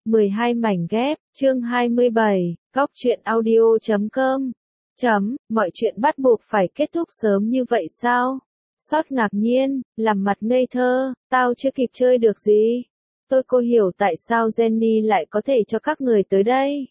12 mảnh ghép, chương 27, góc truyện audio.com. Mọi chuyện bắt buộc phải kết thúc sớm như vậy sao? Sót ngạc nhiên, làm mặt ngây thơ, tao chưa kịp chơi được gì. Cô hiểu tại sao Jenny lại có thể cho các người tới đây.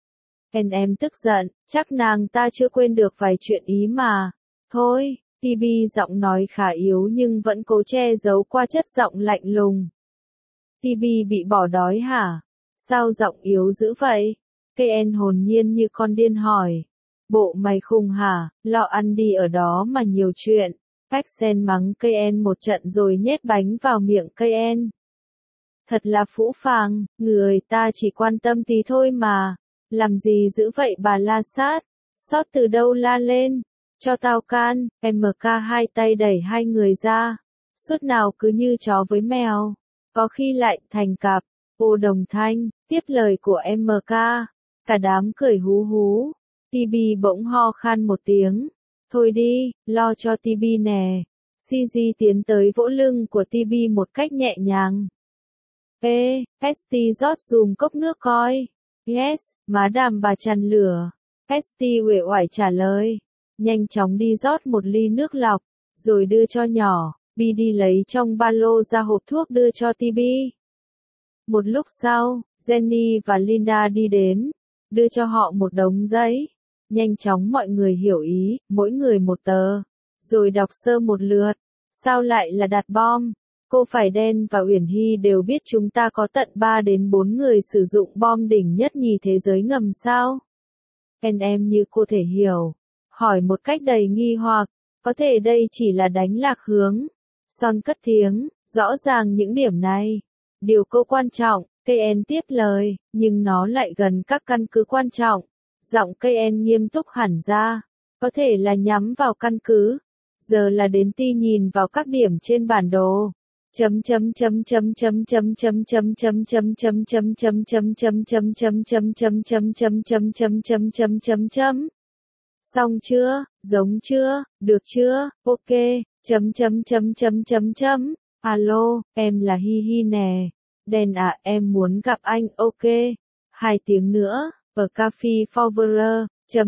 Em tức giận, chắc nàng ta chưa quên được vài chuyện ý mà. Thôi, TB giọng nói khá yếu nhưng vẫn cố che giấu qua chất giọng lạnh lùng. TB bị bỏ đói hả? Sao giọng yếu dữ vậy? KN hồn nhiên như con điên hỏi. Bộ mày khùng hả? Lo ăn đi ở đó mà nhiều chuyện. Paxen mắng KN một trận rồi nhét bánh vào miệng KN. Thật là phũ phàng, người ta chỉ quan tâm tí thôi mà. Làm gì dữ vậy bà la sát? Sót từ đâu la lên? Cho tao can, MK hai tay đẩy hai người ra. Suốt nào cứ như chó với mèo. Có khi lại thành cặp. Ô Đồng Thanh, tiếp lời của MK. Cả đám cười hú hú. TB bỗng ho khan một tiếng. Thôi đi, lo cho TB nè. CG tiến tới vỗ lưng của TB một cách nhẹ nhàng. Ê, ST rót dùm cốc nước coi. Yes, má đàm bà chằn lửa. ST uể oải trả lời. Nhanh chóng đi rót một ly nước lọc, rồi đưa cho nhỏ. Bi đi lấy trong ba lô ra hộp thuốc đưa cho TB. Một lúc sau, Jenny và Linda đi đến, đưa cho họ một đống giấy. Nhanh chóng mọi người hiểu ý, mỗi người một tờ, rồi đọc sơ một lượt. Sao lại là đặt bom? Cô phải đen và Uyển Hy đều biết chúng ta có tận 3 đến 4 người sử dụng bom đỉnh nhất nhì thế giới ngầm sao? Em như cô thể hiểu, hỏi một cách đầy nghi hoặc, có thể đây chỉ là đánh lạc hướng. Son cất tiếng, rõ ràng những điểm này. Điều cô quan trọng, KN tiếp lời, nhưng nó lại gần các căn cứ quan trọng. Giọng KN nghiêm túc hẳn ra, có thể là nhắm vào căn cứ. Giờ là đến ti nhìn vào các điểm trên bản đồ. Xong chưa? Giống chưa? Được chưa? Ok. Alo, em là Hi Hi nè. Đen à, em muốn gặp anh. Ok. 2 tiếng nữa, ở Cafe Forever.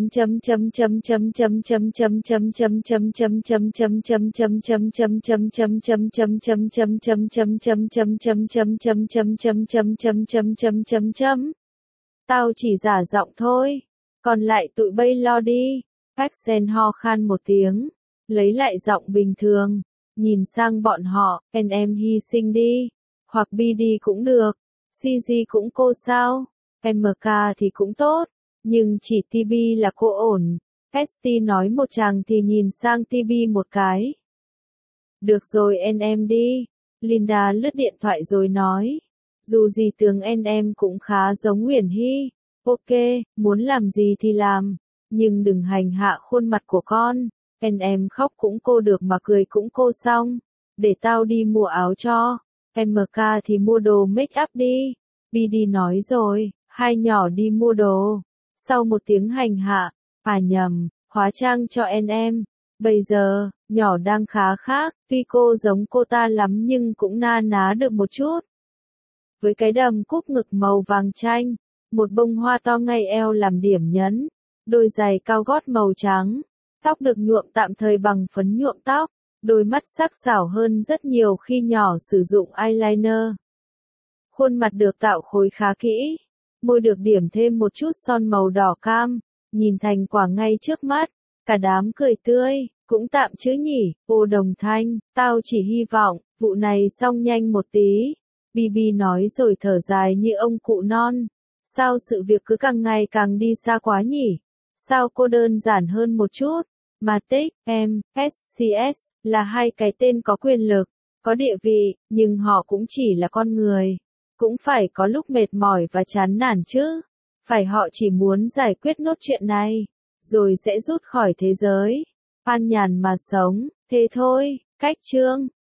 Tao chỉ giả giọng thôi, còn lại tụi bay lo đi. Paxen ho khan một tiếng, lấy lại giọng bình thường, nhìn sang bọn họ, em hy sinh đi, hoặc BD cũng được, CG cũng cô sao, MK thì cũng tốt. Nhưng chỉ TB là cô ổn. ST nói một chàng thì nhìn sang TB một cái. Được rồi em đi. Linda lướt điện thoại rồi nói. Dù gì tướng em cũng khá giống Uyển Hy. Ok, muốn làm gì thì làm. Nhưng đừng hành hạ khuôn mặt của con. Em khóc cũng cô được mà cười cũng cô xong. Để tao đi mua áo cho. MK thì mua đồ make up đi. BD nói rồi, hai nhỏ đi mua đồ. Sau một tiếng hành hạ, nhầm, hóa trang cho em. Bây giờ, nhỏ đang khá khác, tuy cô giống cô ta lắm nhưng cũng na ná được một chút. Với cái đầm cúc ngực màu vàng chanh, một bông hoa to ngay eo làm điểm nhấn, đôi giày cao gót màu trắng, tóc được nhuộm tạm thời bằng phấn nhuộm tóc, đôi mắt sắc sảo hơn rất nhiều khi nhỏ sử dụng eyeliner. Khuôn mặt được tạo khối khá kỹ. Môi được điểm thêm một chút son màu đỏ cam, nhìn thành quả ngay trước mắt, cả đám cười tươi, cũng tạm chứ nhỉ. Ô Đồng Thanh, tao chỉ hy vọng, vụ này xong nhanh một tí. BB nói rồi thở dài như ông cụ non. Sao sự việc cứ càng ngày càng đi xa quá nhỉ? Sao cô đơn giản hơn một chút? Matic, SCS, là hai cái tên có quyền lực, có địa vị, nhưng họ cũng chỉ là con người. Cũng phải có lúc mệt mỏi và chán nản chứ. Phải họ chỉ muốn giải quyết nốt chuyện này, rồi sẽ rút khỏi thế giới. An nhàn mà sống, thế thôi. Cách chương